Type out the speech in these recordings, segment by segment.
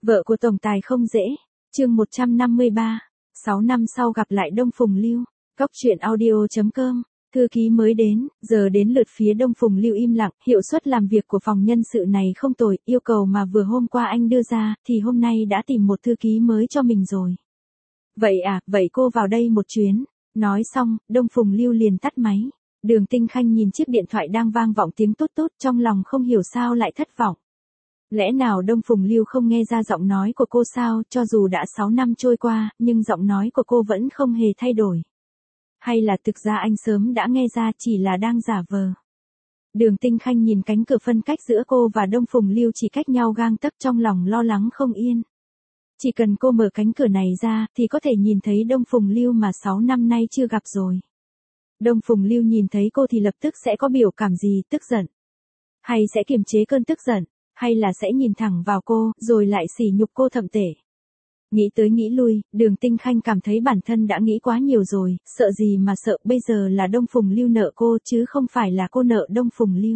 Vợ của tổng tài không dễ. Chương 153. 6 năm sau gặp lại Đông Phùng Lưu. Cóc truyện audio.com. Thư ký mới đến, giờ đến lượt phía Đông Phùng Lưu im lặng, hiệu suất làm việc của phòng nhân sự này không tồi, yêu cầu mà vừa hôm qua anh đưa ra, thì hôm nay đã tìm một thư ký mới cho mình rồi. Vậy à, vậy cô vào đây một chuyến. Nói xong, Đông Phùng Lưu liền tắt máy. Đường Tinh Khanh nhìn chiếc điện thoại đang vang vọng tiếng tốt tốt, trong lòng không hiểu sao lại thất vọng. Lẽ nào Đông Phùng Lưu không nghe ra giọng nói của cô sao, cho dù đã 6 năm trôi qua, nhưng giọng nói của cô vẫn không hề thay đổi. Hay là thực ra anh sớm đã nghe ra, chỉ là đang giả vờ. Đường Tinh Khanh nhìn cánh cửa phân cách giữa cô và Đông Phùng Lưu chỉ cách nhau gang tấc, trong lòng lo lắng không yên. Chỉ cần cô mở cánh cửa này ra, thì có thể nhìn thấy Đông Phùng Lưu mà 6 năm nay chưa gặp rồi. Đông Phùng Lưu nhìn thấy cô thì lập tức sẽ có biểu cảm gì, tức giận? Hay sẽ kiềm chế cơn tức giận? Hay là sẽ nhìn thẳng vào cô, rồi lại sỉ nhục cô thậm tệ? Nghĩ tới nghĩ lui, Đường Tinh Khanh cảm thấy bản thân đã nghĩ quá nhiều rồi, sợ gì mà sợ, bây giờ là Đông Phùng Lưu nợ cô chứ không phải là cô nợ Đông Phùng Lưu.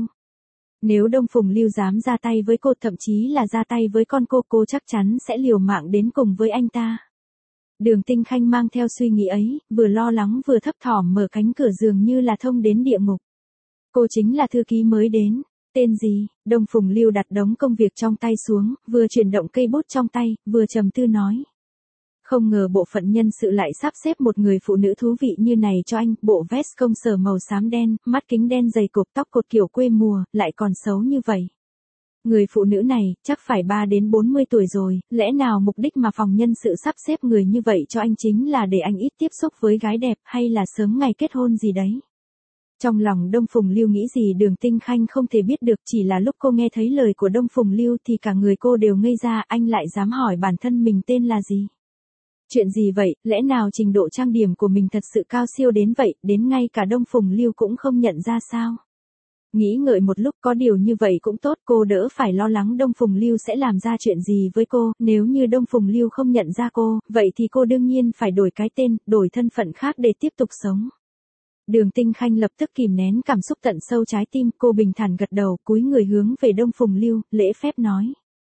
Nếu Đông Phùng Lưu dám ra tay với cô, thậm chí là ra tay với con cô chắc chắn sẽ liều mạng đến cùng với anh ta. Đường Tinh Khanh mang theo suy nghĩ ấy, vừa lo lắng vừa thấp thỏm mở cánh cửa dường như là thông đến địa ngục. Cô chính là thư ký mới đến. Tên gì? Đông Phùng Lưu đặt đống công việc trong tay xuống, vừa chuyển động cây bút trong tay, vừa trầm tư nói. Không ngờ bộ phận nhân sự lại sắp xếp một người phụ nữ thú vị như này cho anh, bộ vest công sở màu xám đen, mắt kính đen dày cộp, tóc cột kiểu quê mùa, lại còn xấu như vậy. Người phụ nữ này, chắc phải 3 đến 40 tuổi rồi, lẽ nào mục đích mà phòng nhân sự sắp xếp người như vậy cho anh chính là để anh ít tiếp xúc với gái đẹp, hay là sớm ngày kết hôn gì đấy? Trong lòng Đông Phùng Lưu nghĩ gì Đường Tinh Khanh không thể biết được, chỉ là lúc cô nghe thấy lời của Đông Phùng Lưu thì cả người cô đều ngây ra, anh lại dám hỏi bản thân mình tên là gì? Chuyện gì vậy, lẽ nào trình độ trang điểm của mình thật sự cao siêu đến vậy, đến ngay cả Đông Phùng Lưu cũng không nhận ra sao? Nghĩ ngợi một lúc, có điều như vậy cũng tốt, cô đỡ phải lo lắng Đông Phùng Lưu sẽ làm ra chuyện gì với cô, nếu như Đông Phùng Lưu không nhận ra cô, vậy thì cô đương nhiên phải đổi cái tên, đổi thân phận khác để tiếp tục sống. Đường Tinh Khanh lập tức kìm nén cảm xúc tận sâu trái tim, cô bình thản gật đầu, cúi người hướng về Đông Phùng Lưu, lễ phép nói.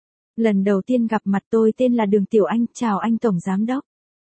Lần đầu tiên gặp mặt, tôi tên là Đường Tiểu Anh, chào anh Tổng Giám Đốc.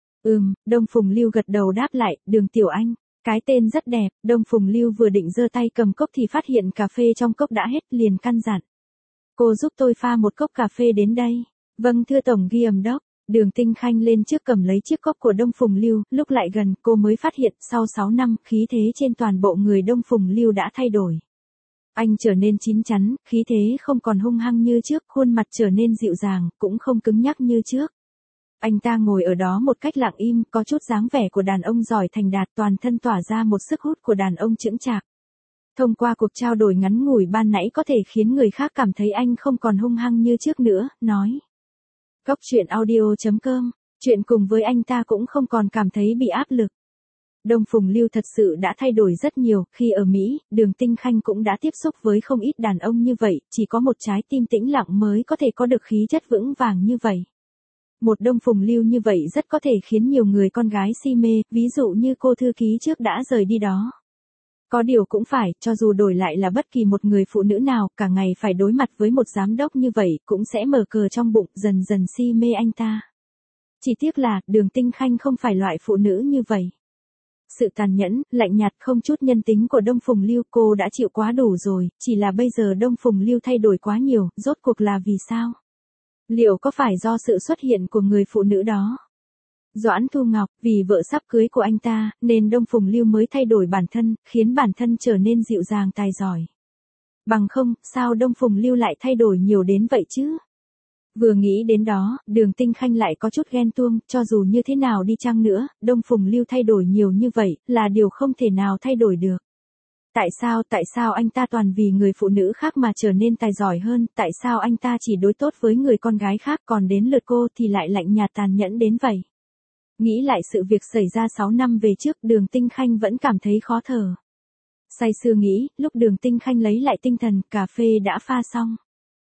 Đông Phùng Lưu gật đầu đáp lại, Đường Tiểu Anh. Cái tên rất đẹp. Đông Phùng Lưu vừa định giơ tay cầm cốc thì phát hiện cà phê trong cốc đã hết, liền căn dặn. Cô giúp tôi pha một cốc cà phê đến đây. Vâng thưa Tổng Giám Đốc. Đường Tinh Khanh lên trước cầm lấy chiếc cốc của Đông Phùng Lưu, lúc lại gần, cô mới phát hiện, sau 6 năm, khí thế trên toàn bộ người Đông Phùng Lưu đã thay đổi. Anh trở nên chín chắn, khí thế không còn hung hăng như trước, khuôn mặt trở nên dịu dàng, cũng không cứng nhắc như trước. Anh ta ngồi ở đó một cách lặng im, có chút dáng vẻ của đàn ông giỏi thành đạt, toàn thân tỏa ra một sức hút của đàn ông chững chạc. Thông qua cuộc trao đổi ngắn ngủi ban nãy có thể khiến người khác cảm thấy anh không còn hung hăng như trước nữa, nói. Cóc truyện audio.com, chuyện cùng với anh ta cũng không còn cảm thấy bị áp lực. Đông Phùng Lưu thật sự đã thay đổi rất nhiều, khi ở Mỹ, Đường Tinh Khanh cũng đã tiếp xúc với không ít đàn ông như vậy, chỉ có một trái tim tĩnh lặng mới có thể có được khí chất vững vàng như vậy. Một Đông Phùng Lưu như vậy rất có thể khiến nhiều người con gái si mê, ví dụ như cô thư ký trước đã rời đi đó. Có điều cũng phải, cho dù đổi lại là bất kỳ một người phụ nữ nào, cả ngày phải đối mặt với một giám đốc như vậy, cũng sẽ mở cờ trong bụng, dần dần si mê anh ta. Chỉ tiếc là, Đường Tinh Khanh không phải loại phụ nữ như vậy. Sự tàn nhẫn, lạnh nhạt, không chút nhân tính của Đông Phùng Lưu cô đã chịu quá đủ rồi, chỉ là bây giờ Đông Phùng Lưu thay đổi quá nhiều, rốt cuộc là vì sao? Liệu có phải do sự xuất hiện của người phụ nữ đó? Doãn Thu Ngọc, vì vợ sắp cưới của anh ta, nên Đông Phùng Lưu mới thay đổi bản thân, khiến bản thân trở nên dịu dàng tài giỏi. Bằng không, sao Đông Phùng Lưu lại thay đổi nhiều đến vậy chứ? Vừa nghĩ đến đó, Đường Tinh Khanh lại có chút ghen tuông, cho dù như thế nào đi chăng nữa, Đông Phùng Lưu thay đổi nhiều như vậy, là điều không thể nào thay đổi được. Tại sao anh ta toàn vì người phụ nữ khác mà trở nên tài giỏi hơn, tại sao anh ta chỉ đối tốt với người con gái khác, còn đến lượt cô thì lại lạnh nhạt tàn nhẫn đến vậy? Nghĩ lại sự việc xảy ra 6 năm về trước, Đường Tinh Khanh vẫn cảm thấy khó thở. Say sưa nghĩ, lúc Đường Tinh Khanh lấy lại tinh thần, cà phê đã pha xong.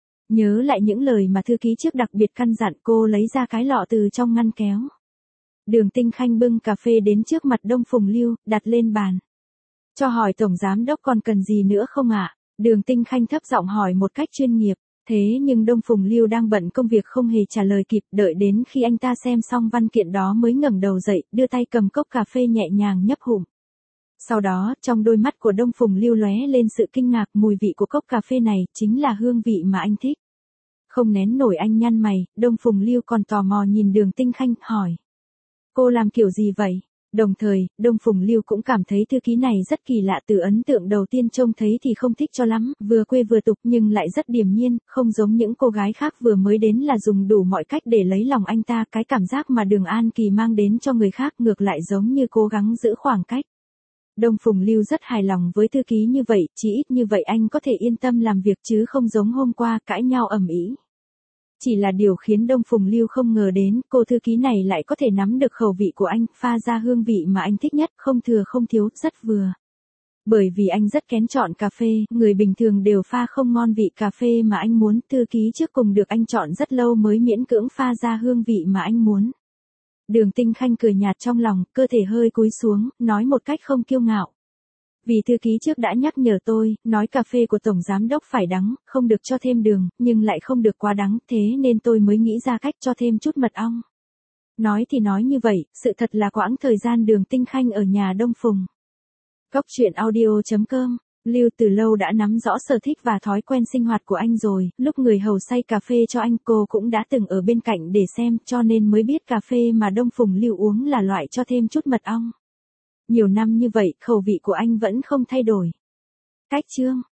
Nhớ lại những lời mà thư ký trước đặc biệt căn dặn, cô lấy ra cái lọ từ trong ngăn kéo. Đường Tinh Khanh bưng cà phê đến trước mặt Đông Phùng Lưu, đặt lên bàn. Cho hỏi Tổng Giám Đốc còn cần gì nữa không ạ? Đường Tinh Khanh thấp giọng hỏi một cách chuyên nghiệp. Thế nhưng Đông Phùng Lưu đang bận công việc không hề trả lời kịp, đợi đến khi anh ta xem xong văn kiện đó mới ngẩng đầu dậy, đưa tay cầm cốc cà phê nhẹ nhàng nhấp hụm. Sau đó, trong đôi mắt của Đông Phùng Lưu lóe lên sự kinh ngạc, mùi vị của cốc cà phê này chính là hương vị mà anh thích. Không nén nổi anh nhăn mày, Đông Phùng Lưu còn tò mò nhìn Đường Tinh Khanh, hỏi. Cô làm kiểu gì vậy? Đồng thời, Đông Phùng Lưu cũng cảm thấy thư ký này rất kỳ lạ, từ ấn tượng đầu tiên trông thấy thì không thích cho lắm, vừa quê vừa tục nhưng lại rất điềm nhiên, không giống những cô gái khác vừa mới đến là dùng đủ mọi cách để lấy lòng anh ta. Cái cảm giác mà Đường An Kỳ mang đến cho người khác ngược lại giống như cố gắng giữ khoảng cách. Đông Phùng Lưu rất hài lòng với thư ký như vậy, chỉ ít như vậy anh có thể yên tâm làm việc chứ không giống hôm qua cãi nhau ầm ĩ. Chỉ là điều khiến Đông Phùng Lưu không ngờ đến, cô thư ký này lại có thể nắm được khẩu vị của anh, pha ra hương vị mà anh thích nhất, không thừa không thiếu, rất vừa. Bởi vì anh rất kén chọn cà phê, người bình thường đều pha không ngon vị cà phê mà anh muốn, thư ký trước cùng được anh chọn rất lâu mới miễn cưỡng pha ra hương vị mà anh muốn. Đường Tinh Khanh cười nhạt trong lòng, cơ thể hơi cúi xuống, nói một cách không kiêu ngạo. Vì thư ký trước đã nhắc nhở tôi, nói cà phê của tổng giám đốc phải đắng, không được cho thêm đường, nhưng lại không được quá đắng, thế nên tôi mới nghĩ ra cách cho thêm chút mật ong. Nói thì nói như vậy, sự thật là quãng thời gian Đường Tinh Khanh ở nhà Đông Phùng. Cóc truyện audio.com, Lưu từ lâu đã nắm rõ sở thích và thói quen sinh hoạt của anh rồi, lúc người hầu xay cà phê cho anh cô cũng đã từng ở bên cạnh để xem, cho nên mới biết cà phê mà Đông Phùng Lưu uống là loại cho thêm chút mật ong. Nhiều năm như vậy, khẩu vị của anh vẫn không thay đổi. Cách chương